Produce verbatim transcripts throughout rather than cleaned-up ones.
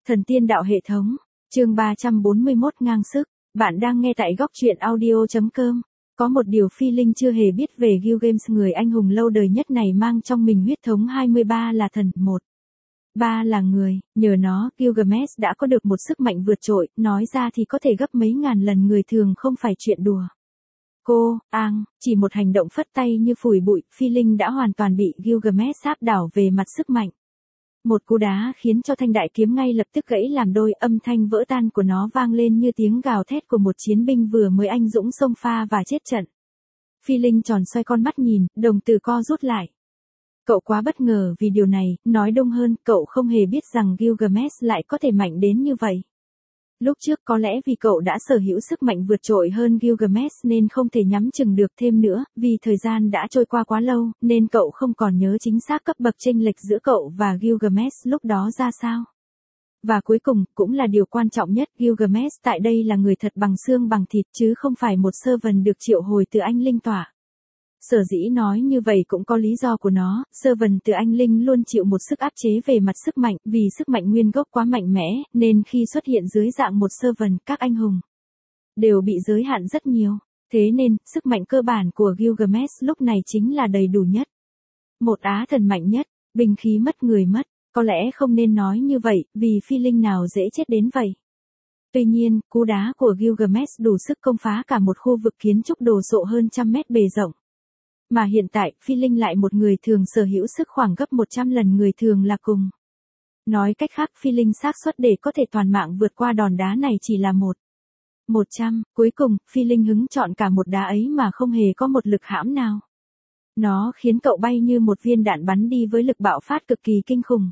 Thần tiên đạo hệ thống, chương ba trăm bốn mươi mốt ngang sức, bạn đang nghe tại góc truyện audio chấm com. Có một điều Phi Linh chưa hề biết về Gilgamesh, người anh hùng lâu đời nhất này mang trong mình huyết thống hai mươi ba là thần, một. ba là người, nhờ nó, Gilgamesh đã có được một sức mạnh vượt trội, nói ra thì có thể gấp mấy ngàn lần người thường, không phải chuyện đùa. Cô, Ang, chỉ một hành động phất tay như phủi bụi, Phi Linh đã hoàn toàn bị Gilgamesh áp đảo về mặt sức mạnh. Một cú đá khiến cho thanh đại kiếm ngay lập tức gãy làm đôi, âm thanh vỡ tan của nó vang lên như tiếng gào thét của một chiến binh vừa mới anh dũng xông pha và chết trận. Phi Linh tròn xoay con mắt nhìn, đồng tử co rút lại. Cậu quá bất ngờ vì điều này, nói đông hơn, cậu không hề biết rằng Gilgamesh lại có thể mạnh đến như vậy. Lúc trước có lẽ vì cậu đã sở hữu sức mạnh vượt trội hơn Gilgamesh nên không thể nhắm chừng được thêm nữa, vì thời gian đã trôi qua quá lâu, nên cậu không còn nhớ chính xác cấp bậc chênh lệch giữa cậu và Gilgamesh lúc đó ra sao. Và cuối cùng, cũng là điều quan trọng nhất, Gilgamesh tại đây là người thật bằng xương bằng thịt chứ không phải một servant được triệu hồi từ anh linh tỏa. Sở dĩ nói như vậy cũng có lý do của nó, servant từ anh linh luôn chịu một sức áp chế về mặt sức mạnh, vì sức mạnh nguyên gốc quá mạnh mẽ, nên khi xuất hiện dưới dạng một servant, các anh hùng đều bị giới hạn rất nhiều. Thế nên, sức mạnh cơ bản của Gilgamesh lúc này chính là đầy đủ nhất. Một á thần mạnh nhất, binh khí mất người mất, có lẽ không nên nói như vậy, vì Phi Linh nào dễ chết đến vậy. Tuy nhiên, cú đá của Gilgamesh đủ sức công phá cả một khu vực kiến trúc đồ sộ hơn trăm mét bề rộng. Mà hiện tại, Phi Linh lại một người thường sở hữu sức khoảng gấp một trăm lần người thường là cùng. Nói cách khác, Phi Linh xác suất để có thể toàn mạng vượt qua đòn đá này chỉ là một. một trăm, cuối cùng, Phi Linh hứng chọn cả một đá ấy mà không hề có một lực hãm nào. Nó khiến cậu bay như một viên đạn bắn đi với lực bạo phát cực kỳ kinh khủng.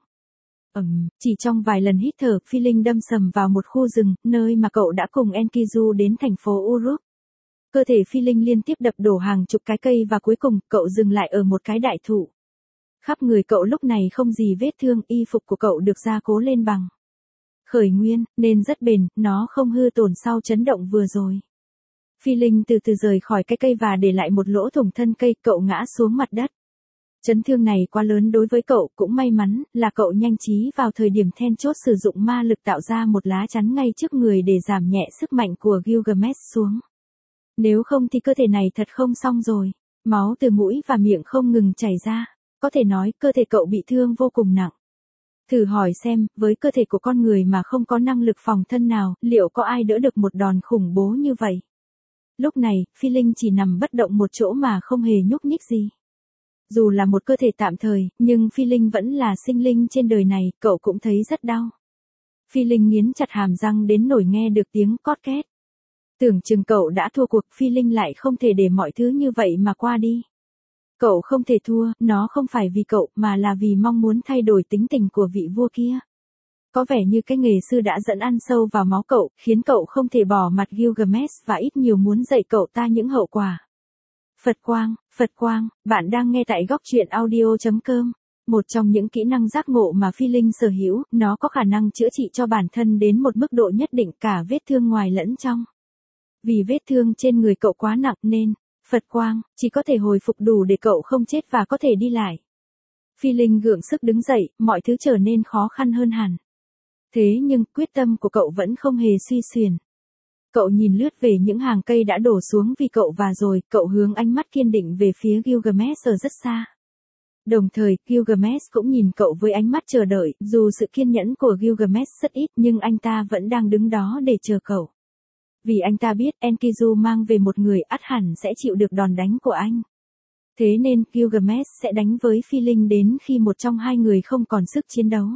Ừm, chỉ trong vài lần hít thở, Phi Linh đâm sầm vào một khu rừng, nơi mà cậu đã cùng Enkidu đến thành phố Uruk. Cơ thể Phi Linh liên tiếp đập đổ hàng chục cái cây và cuối cùng, cậu dừng lại ở một cái đại thụ. Khắp người cậu lúc này không gì vết thương, y phục của cậu được gia cố lên bằng khởi nguyên, nên rất bền, nó không hư tổn sau chấn động vừa rồi. Phi Linh từ từ rời khỏi cái cây và để lại một lỗ thủng thân cây, cậu ngã xuống mặt đất. Chấn thương này quá lớn đối với cậu, cũng may mắn là cậu nhanh trí vào thời điểm then chốt sử dụng ma lực tạo ra một lá chắn ngay trước người để giảm nhẹ sức mạnh của Gilgamesh xuống. Nếu không thì cơ thể này thật không xong rồi. Máu từ mũi và miệng không ngừng chảy ra. Có thể nói cơ thể cậu bị thương vô cùng nặng. Thử hỏi xem, với cơ thể của con người mà không có năng lực phòng thân nào, liệu có ai đỡ được một đòn khủng bố như vậy? Lúc này, Phi Linh chỉ nằm bất động một chỗ mà không hề nhúc nhích gì. Dù là một cơ thể tạm thời, nhưng Phi Linh vẫn là sinh linh trên đời này, cậu cũng thấy rất đau. Phi Linh nghiến chặt hàm răng đến nỗi nghe được tiếng cót két. Tưởng chừng cậu đã thua cuộc, Phi Linh lại không thể để mọi thứ như vậy mà qua đi. Cậu không thể thua, nó không phải vì cậu, mà là vì mong muốn thay đổi tính tình của vị vua kia. Có vẻ như cái nghề sư đã dẫn ăn sâu vào máu cậu, khiến cậu không thể bỏ mặt Gilgamesh và ít nhiều muốn dạy cậu ta những hậu quả. Phật quang, Phật quang, bạn đang nghe tại góc truyện audio chấm com. Một trong những kỹ năng giác ngộ mà Phi Linh sở hữu, nó có khả năng chữa trị cho bản thân đến một mức độ nhất định, cả vết thương ngoài lẫn trong. Vì vết thương trên người cậu quá nặng nên, Phật quang, chỉ có thể hồi phục đủ để cậu không chết và có thể đi lại. Phi Linh gượng sức đứng dậy, mọi thứ trở nên khó khăn hơn hẳn. Thế nhưng, quyết tâm của cậu vẫn không hề suy xuyển. Cậu nhìn lướt về những hàng cây đã đổ xuống vì cậu và rồi, cậu hướng ánh mắt kiên định về phía Gilgamesh ở rất xa. Đồng thời, Gilgamesh cũng nhìn cậu với ánh mắt chờ đợi, dù sự kiên nhẫn của Gilgamesh rất ít nhưng anh ta vẫn đang đứng đó để chờ cậu. Vì anh ta biết Enkidu mang về một người ắt hẳn sẽ chịu được đòn đánh của anh. Thế nên Gilgamesh sẽ đánh với Phi Linh đến khi một trong hai người không còn sức chiến đấu.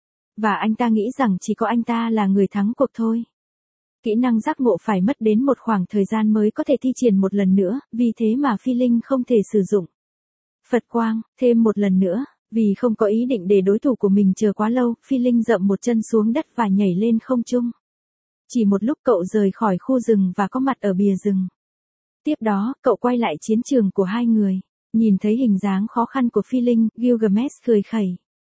Và anh ta nghĩ rằng chỉ có anh ta là người thắng cuộc thôi. Kỹ năng giác ngộ phải mất đến một khoảng thời gian mới có thể thi triển một lần nữa, vì thế mà Phi Linh không thể sử dụng Phật quang thêm một lần nữa. Vì không có ý định để đối thủ của mình chờ quá lâu, Phi Linh dậm một chân xuống đất và nhảy lên không trung. Chỉ một lúc cậu rời khỏi khu rừng và có mặt ở bìa rừng. Tiếp đó, cậu quay lại chiến trường của hai người. Nhìn thấy hình dáng khó khăn của Phi Linh, Gilgamesh cười khẩy.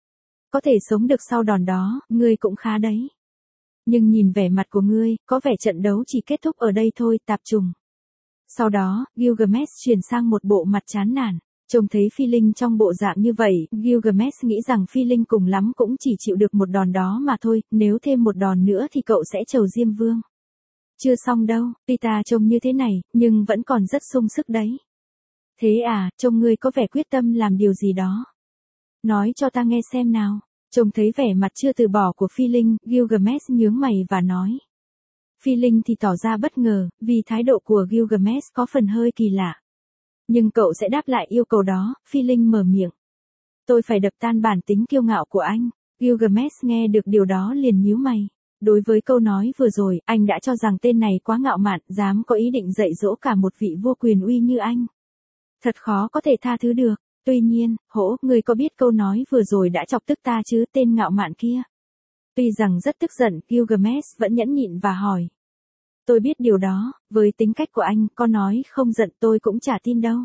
Có thể sống được sau đòn đó, ngươi cũng khá đấy. Nhưng nhìn vẻ mặt của ngươi, có vẻ trận đấu chỉ kết thúc ở đây thôi, tạp trùng. Sau đó, Gilgamesh chuyển sang một bộ mặt chán nản. Trông thấy Phi Linh trong bộ dạng như vậy, Gilgamesh nghĩ rằng Phi Linh cùng lắm cũng chỉ chịu được một đòn đó mà thôi, nếu thêm một đòn nữa thì cậu sẽ trầu Diêm Vương. Chưa xong đâu, tuy ta trông như thế này, nhưng vẫn còn rất sung sức đấy. Thế à, trông ngươi có vẻ quyết tâm làm điều gì đó. Nói cho ta nghe xem nào. Trông thấy vẻ mặt chưa từ bỏ của Phi Linh, Gilgamesh nhướng mày và nói. Phi Linh thì tỏ ra bất ngờ, vì thái độ của Gilgamesh có phần hơi kỳ lạ. Nhưng cậu sẽ đáp lại yêu cầu đó, Phi Linh mở miệng. Tôi phải đập tan bản tính kiêu ngạo của anh. Gilgamesh nghe được điều đó liền nhíu mày. Đối với câu nói vừa rồi, anh đã cho rằng tên này quá ngạo mạn, dám có ý định dạy dỗ cả một vị vua quyền uy như anh. Thật khó có thể tha thứ được. Tuy nhiên, hổ, người có biết câu nói vừa rồi đã chọc tức ta chứ, tên ngạo mạn kia. Tuy rằng rất tức giận, Gilgamesh vẫn nhẫn nhịn và hỏi. Tôi biết điều đó, với tính cách của anh, có nói không giận tôi cũng chả tin đâu.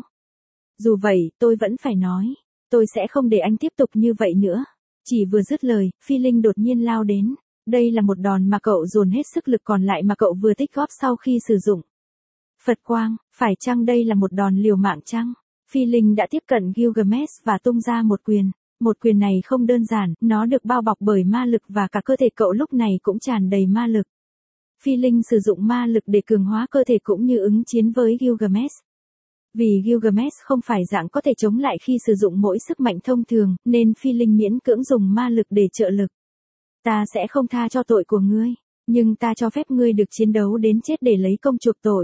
Dù vậy, tôi vẫn phải nói. Tôi sẽ không để anh tiếp tục như vậy nữa. Chỉ vừa dứt lời, Phi Linh đột nhiên lao đến. Đây là một đòn mà cậu dồn hết sức lực còn lại mà cậu vừa tích góp sau khi sử dụng Phật quang, phải chăng đây là một đòn liều mạng chăng? Phi Linh đã tiếp cận Gilgamesh và tung ra một quyền. Một quyền này không đơn giản, nó được bao bọc bởi ma lực và cả cơ thể cậu lúc này cũng tràn đầy ma lực. Phi Linh sử dụng ma lực để cường hóa cơ thể cũng như ứng chiến với Gilgamesh. Vì Gilgamesh không phải dạng có thể chống lại khi sử dụng mỗi sức mạnh thông thường, nên Phi Linh miễn cưỡng dùng ma lực để trợ lực. Ta sẽ không tha cho tội của ngươi, nhưng ta cho phép ngươi được chiến đấu đến chết để lấy công chuộc tội.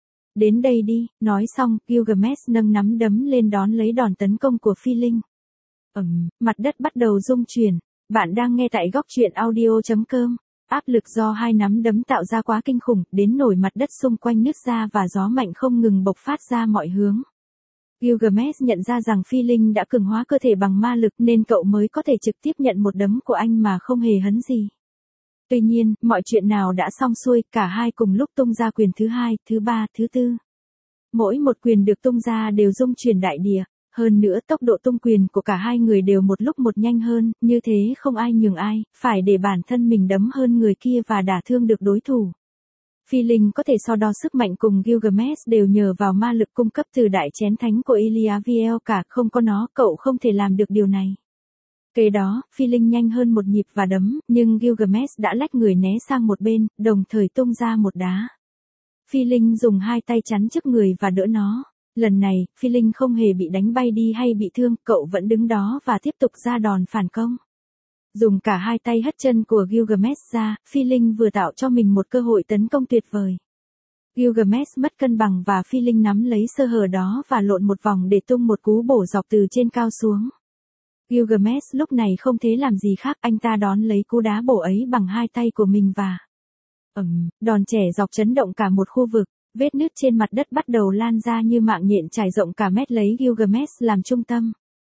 Đến đây đi, nói xong, Gilgamesh nâng nắm đấm lên đón lấy đòn tấn công của Phi Linh. Ầm, mặt đất bắt đầu rung chuyển. Bạn đang nghe tại góc truyện audio chấm com. Áp lực do hai nắm đấm tạo ra quá kinh khủng, đến nổi mặt đất xung quanh nứt ra và gió mạnh không ngừng bộc phát ra mọi hướng. Gilgamesh nhận ra rằng Phi Linh đã cường hóa cơ thể bằng ma lực nên cậu mới có thể trực tiếp nhận một đấm của anh mà không hề hấn gì. Tuy nhiên, mọi chuyện nào đã xong xuôi, cả hai cùng lúc tung ra quyền thứ hai, thứ ba, thứ tư. Mỗi một quyền được tung ra đều rung chuyển đại địa, hơn nữa tốc độ tung quyền của cả hai người đều một lúc một nhanh hơn, như thế không ai nhường ai, phải để bản thân mình đấm hơn người kia và đả thương được đối thủ. Phi Linh có thể so đo sức mạnh cùng Gilgamesh đều nhờ vào ma lực cung cấp từ đại chén thánh của Eliaviel cả, không có nó cậu không thể làm được điều này. Kế đó, Phi Linh nhanh hơn một nhịp và đấm, nhưng Gilgamesh đã lách người né sang một bên, đồng thời tung ra một đá. Phi Linh dùng hai tay chắn trước người và đỡ nó. Lần này, Phi Linh không hề bị đánh bay đi hay bị thương, cậu vẫn đứng đó và tiếp tục ra đòn phản công. Dùng cả hai tay hất chân của Gilgamesh ra, Phi Linh vừa tạo cho mình một cơ hội tấn công tuyệt vời. Gilgamesh mất cân bằng và Phi Linh nắm lấy sơ hở đó và lộn một vòng để tung một cú bổ dọc từ trên cao xuống. Gilgamesh lúc này không thể làm gì khác, anh ta đón lấy cú đá bổ ấy bằng hai tay của mình và ầm, đòn trẻ dọc chấn động cả một khu vực, vết nứt trên mặt đất bắt đầu lan ra như mạng nhện trải rộng cả mét lấy Gilgamesh làm trung tâm.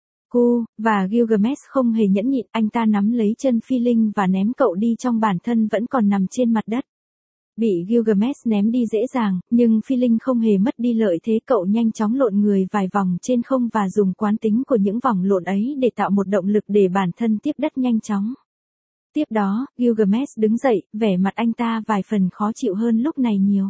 Cu, và Gilgamesh không hề nhẫn nhịn, anh ta nắm lấy chân Phi Linh và ném cậu đi trong bản thân vẫn còn nằm trên mặt đất. Bị Gilgamesh ném đi dễ dàng, nhưng Phi Linh không hề mất đi lợi thế, cậu nhanh chóng lộn người vài vòng trên không và dùng quán tính của những vòng lộn ấy để tạo một động lực để bản thân tiếp đất nhanh chóng. Tiếp đó, Gilgamesh đứng dậy, vẻ mặt anh ta vài phần khó chịu hơn lúc này nhiều.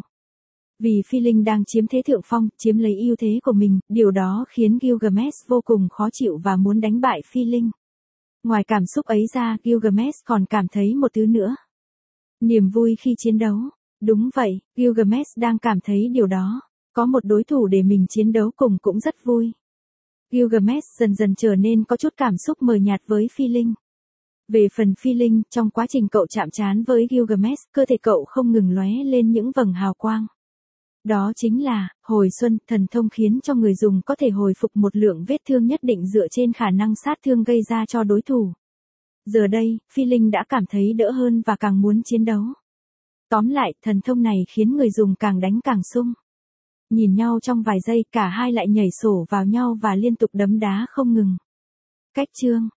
Vì Phi Linh đang chiếm thế thượng phong, chiếm lấy ưu thế của mình, điều đó khiến Gilgamesh vô cùng khó chịu và muốn đánh bại Phi Linh. Ngoài cảm xúc ấy ra, Gilgamesh còn cảm thấy một thứ nữa. Niềm vui khi chiến đấu. Đúng vậy, Gilgamesh đang cảm thấy điều đó. Có một đối thủ để mình chiến đấu cùng cũng rất vui. Gilgamesh dần dần trở nên có chút cảm xúc mờ nhạt với Phi Linh. Về phần Phi Linh, trong quá trình cậu chạm trán với Gilgamesh, cơ thể cậu không ngừng lóe lên những vầng hào quang. Đó chính là, hồi xuân, thần thông khiến cho người dùng có thể hồi phục một lượng vết thương nhất định dựa trên khả năng sát thương gây ra cho đối thủ. Giờ đây, Phi Linh đã cảm thấy đỡ hơn và càng muốn chiến đấu. Tóm lại, thần thông này khiến người dùng càng đánh càng sung. Nhìn nhau trong vài giây, cả hai lại nhảy sổ vào nhau và liên tục đấm đá không ngừng. Cách chương